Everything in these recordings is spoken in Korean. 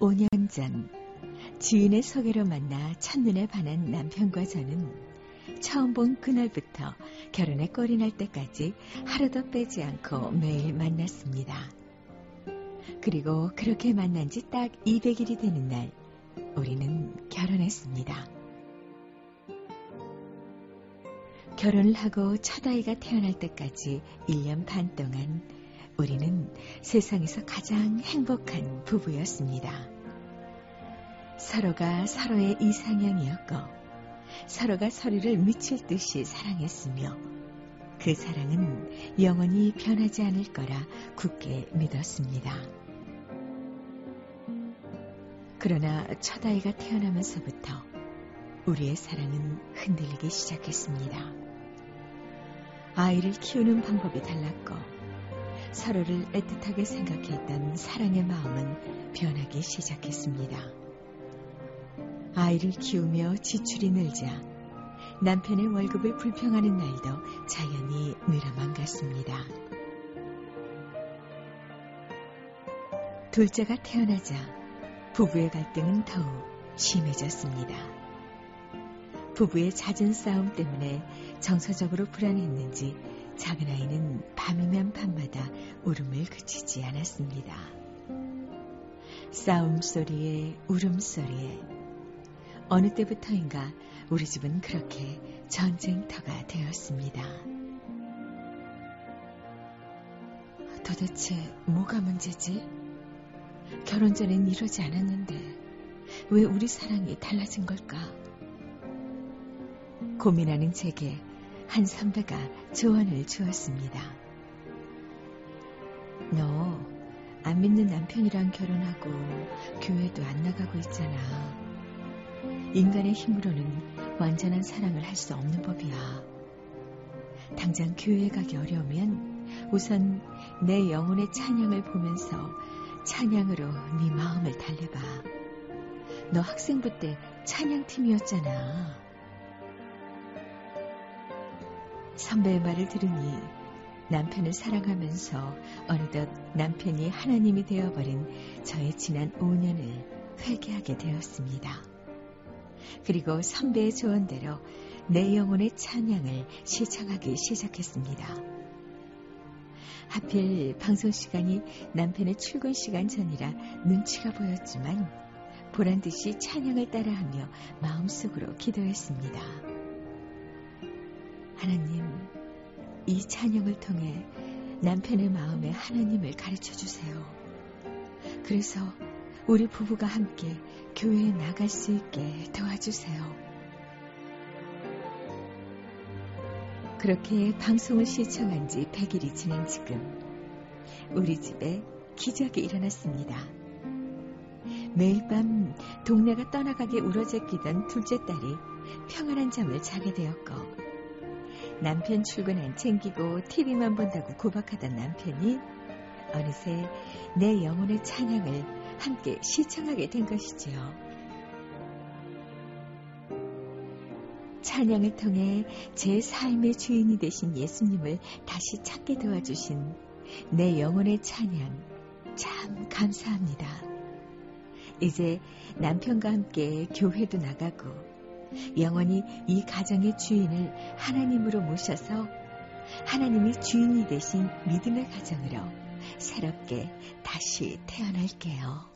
5년 전 지인의 소개로 만나 첫눈에 반한 남편과 저는 처음 본 그날부터 결혼에 꼴이 날 때까지 하루도 빼지 않고 매일 만났습니다. 그리고 그렇게 만난 지 딱 200일이 되는 날 우리는 결혼했습니다. 결혼을 하고 첫 아이가 태어날 때까지 1년 반 동안 우리는 세상에서 가장 행복한 부부였습니다. 서로가 서로의 이상형이었고 서로가 서로를 미칠 듯이 사랑했으며 그 사랑은 영원히 변하지 않을 거라 굳게 믿었습니다. 그러나 첫 아이가 태어나면서부터 우리의 사랑은 흔들리기 시작했습니다. 아이를 키우는 방법이 달랐고 서로를 애틋하게 생각했던 사랑의 마음은 변하기 시작했습니다. 아이를 키우며 지출이 늘자 남편의 월급을 불평하는 날도 자연히 늘어만 갔습니다. 둘째가 태어나자 부부의 갈등은 더욱 심해졌습니다. 부부의 잦은 싸움 때문에 정서적으로 불안했는지 작은아이는 밤이면 밤마다 울음을 그치지 않았습니다. 싸움 소리에 울음소리에 어느 때부터인가 우리 집은 그렇게 전쟁터가 되었습니다. 도대체 뭐가 문제지? 결혼 전엔 이러지 않았는데 왜 우리 사랑이 달라진 걸까? 고민하는 제게 한 선배가 조언을 주었습니다. 너 안 믿는 남편이랑 결혼하고 교회도 안 나가고 있잖아. 인간의 힘으로는 완전한 사랑을 할 수 없는 법이야. 당장 교회에 가기 어려우면 우선 내 영혼의 찬양을 보면서 찬양으로 네 마음을 달래봐. 너 학생부 때 찬양팀이었잖아. 선배의 말을 들으니 남편을 사랑하면서 어느덧 남편이 하나님이 되어버린 저의 지난 5년을 회개하게 되었습니다. 그리고 선배의 조언대로 내 영혼의 찬양을 시청하기 시작했습니다. 하필 방송 시간이 남편의 출근 시간 전이라 눈치가 보였지만 보란듯이 찬양을 따라하며 마음속으로 기도했습니다. 하나님, 이 찬양을 통해 남편의 마음에 하나님을 가르쳐 주세요. 그래서 우리 부부가 함께 교회에 나갈 수 있게 도와주세요. 그렇게 방송을 시청한 지 100일이 지난 지금 우리 집에 기적이 일어났습니다. 매일 밤 동네가 떠나가게 울어제끼던 둘째 딸이 평안한 잠을 자게 되었고 남편 출근 안 챙기고 TV만 본다고 구박하던 남편이 어느새 내 영혼의 찬양을 함께 시청하게 된 것이지요. 찬양을 통해 제 삶의 주인이 되신 예수님을 다시 찾게 도와주신 내 영혼의 찬양 참 감사합니다. 이제 남편과 함께 교회도 나가고 영원히 이 가정의 주인을 하나님으로 모셔서 하나님이 주인이 되신 믿음의 가정으로 새롭게 다시 태어날게요.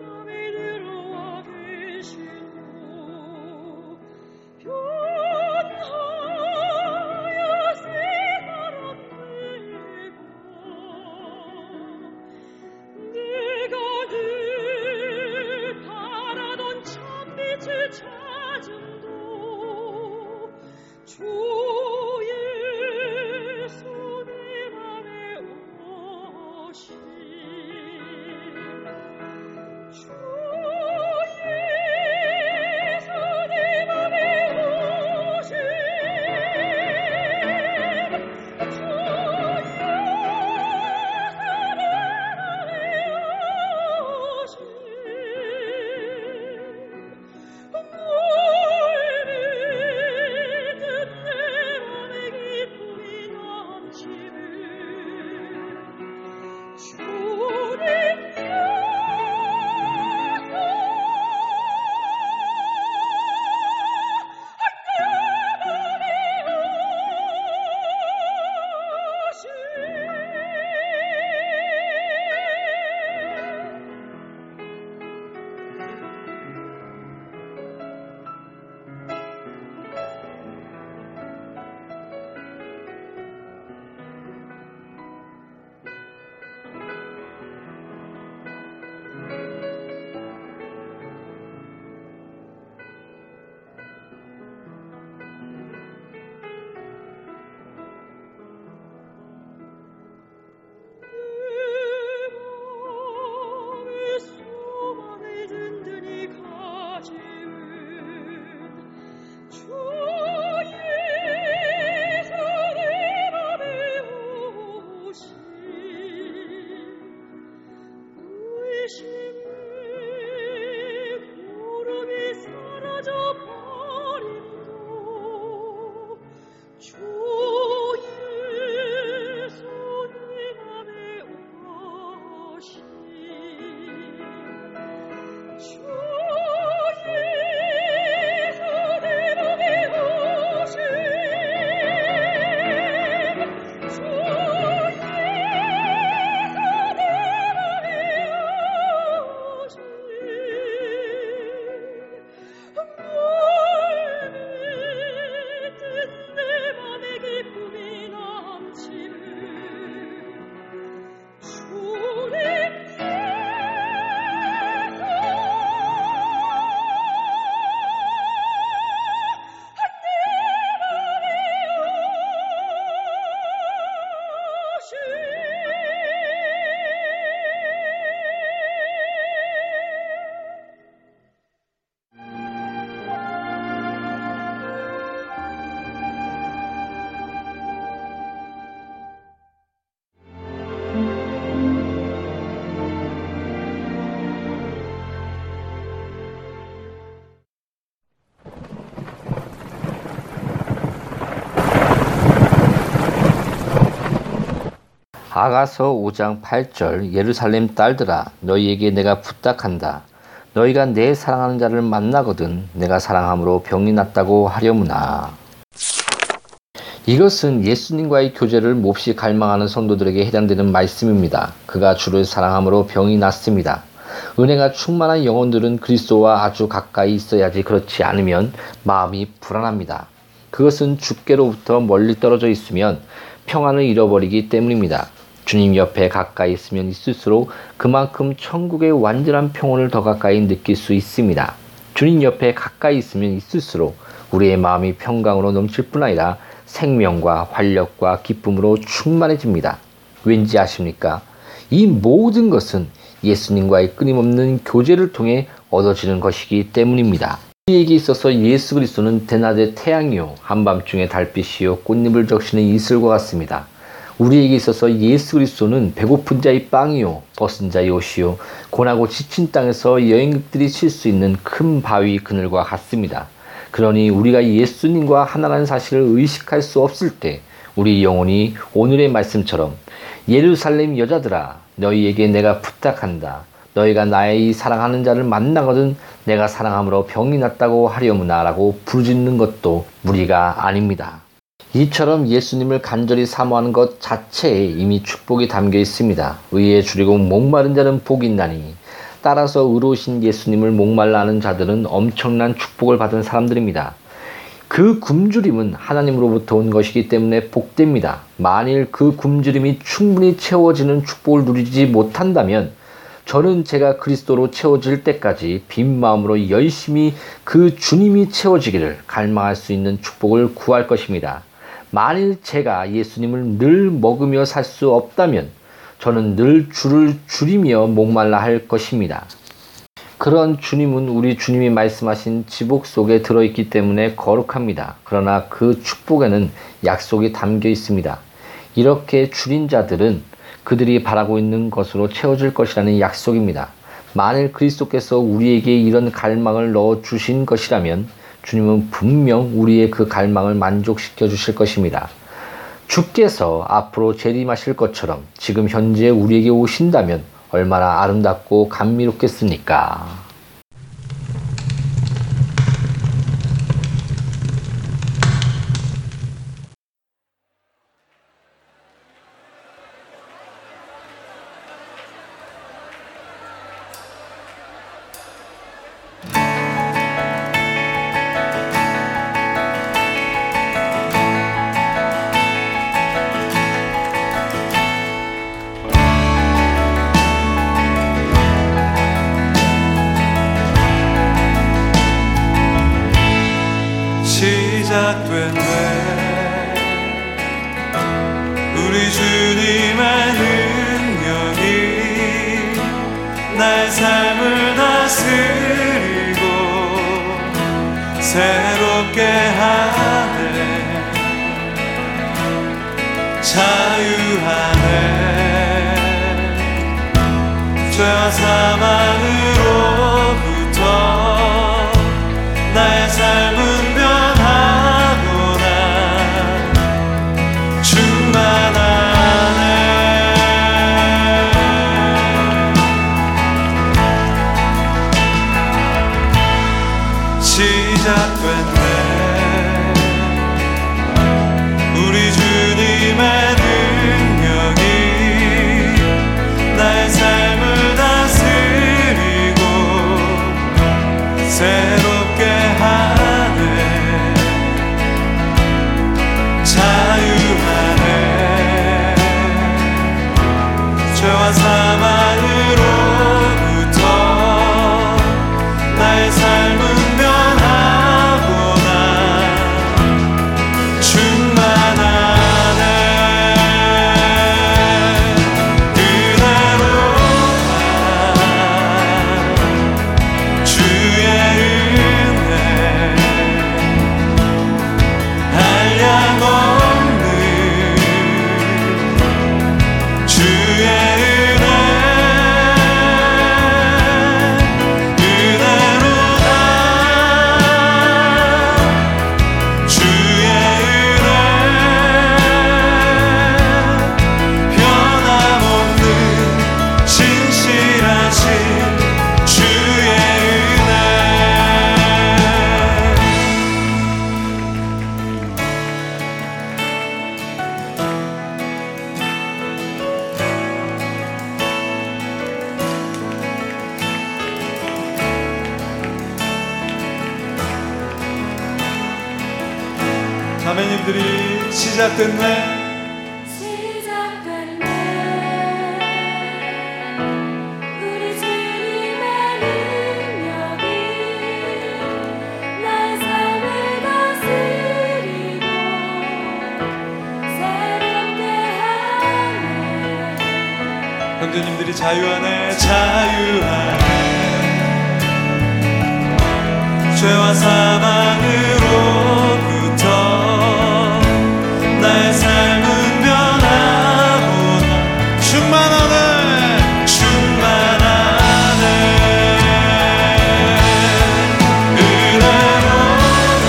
별 아가서 5장 8절 예루살렘 딸들아 너희에게 내가 부탁한다. 너희가 내 사랑하는 자를 만나거든 내가 사랑함으로 병이 낫다고 하려무나. 이것은 예수님과의 교제를 몹시 갈망하는 성도들에게 해당되는 말씀입니다. 그가 주를 사랑함으로 병이 낫습니다. 은혜가 충만한 영혼들은 그리스도와 아주 가까이 있어야지 그렇지 않으면 마음이 불안합니다. 그것은 주께로부터 멀리 떨어져 있으면 평안을 잃어버리기 때문입니다. 주님 옆에 가까이 있으면 있을수록 그만큼 천국의 완전한 평온을 더 가까이 느낄 수 있습니다. 주님 옆에 가까이 있으면 있을수록 우리의 마음이 평강으로 넘칠 뿐 아니라 생명과 활력과 기쁨으로 충만해집니다. 왠지 아십니까? 이 모든 것은 예수님과의 끊임없는 교제를 통해 얻어지는 것이기 때문입니다. 우리에게 있어서 예수 그리스도는 대낮의 태양이요 한밤중의 달빛이요 꽃잎을 적시는 이슬과 같습니다. 우리에게 있어서 예수 그리스도는 배고픈 자의 빵이요 벗은 자의 옷이요 고나고 지친 땅에서 여행객들이 쉴 수 있는 큰 바위 그늘과 같습니다. 그러니 우리가 예수님과 하나라는 사실을 의식할 수 없을 때 우리 영혼이 오늘의 말씀처럼 예루살렘 여자들아 너희에게 내가 부탁한다. 너희가 나의 사랑하는 자를 만나거든 내가 사랑함으로 병이 낫다고 하려무나 라고 부르짖는 것도 무리가 아닙니다. 이처럼 예수님을 간절히 사모하는 것 자체에 이미 축복이 담겨 있습니다. 의에 줄이고 목마른 자는 복이 있나니 따라서 의로우신 예수님을 목말라 하는 자들은 엄청난 축복을 받은 사람들입니다. 그 굶주림은 하나님으로부터 온 것이기 때문에 복됩니다. 만일 그 굶주림이 충분히 채워지는 축복을 누리지 못한다면 저는 제가 그리스도로 채워질 때까지 빈 마음으로 열심히 그 주님이 채워지기를 갈망할 수 있는 축복을 구할 것입니다. 만일 제가 예수님을 늘 먹으며 살 수 없다면 저는 늘 주를 줄이며 목말라 할 것입니다. 그런 주님은 우리 주님이 말씀하신 지복 속에 들어있기 때문에 거룩합니다. 그러나 그 축복에는 약속이 담겨 있습니다. 이렇게 줄인 자들은 그들이 바라고 있는 것으로 채워질 것이라는 약속입니다. 만일 그리스도께서 우리에게 이런 갈망을 넣어주신 것이라면 주님은 분명 우리의 그 갈망을 만족시켜 주실 것입니다. 주께서 앞으로 재림하실 것처럼 지금 현재 우리에게 오신다면 얼마나 아름답고 감미롭겠습니까? 시작됐네. 우리 주님의 능력이 나의 삶을 다스리고 새롭게 하네. 자유하네. 죄와 사망으로부터 나의 삶은 시작됐네. 우리 주님의 능력이 나의 삶을 다스리고 일들이 시작됐네. 우리 주님의 능력이 나의 삶을 다스리고 새롭게 하네. 형제님들이 자유 안에 자유 안에 죄와 사망으로부터 나의 삶은 변하고 충만하네 충만하네 은혜로다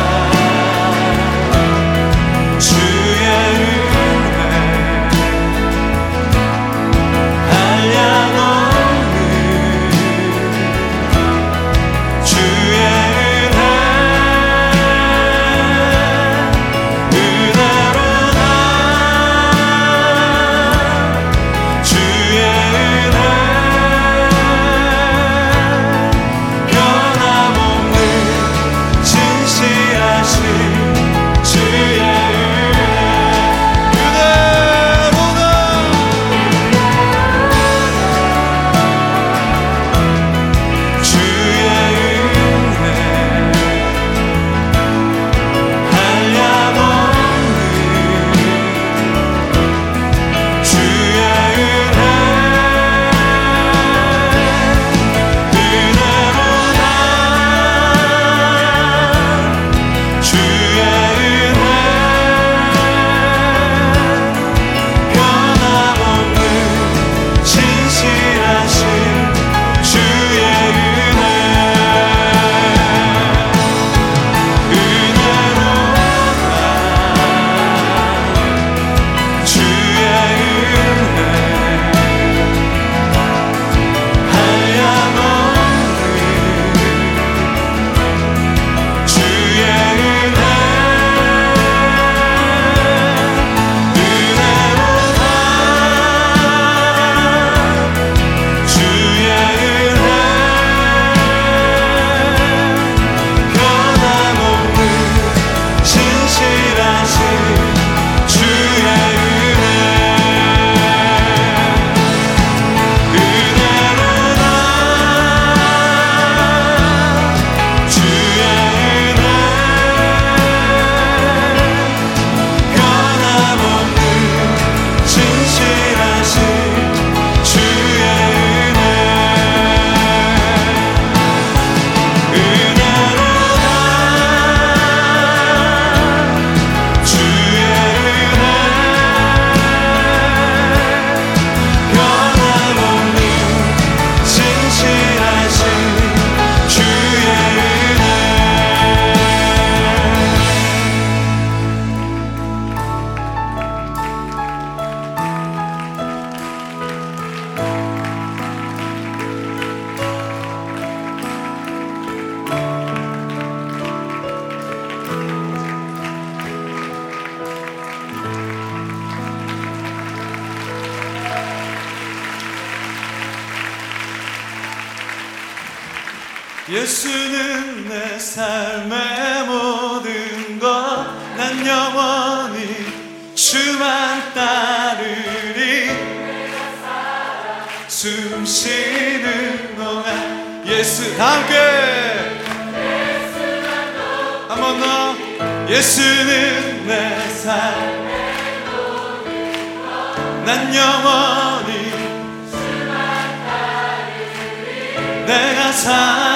주의 은혜 한량없는 주의 예수는 내 삶의 모든 것 난 영원히 주만 따르리 숨 쉬는 동안 예수 다 함께 한 번 더 예수는 내 삶의 모든 것 난 영원히 주만 따르리 내가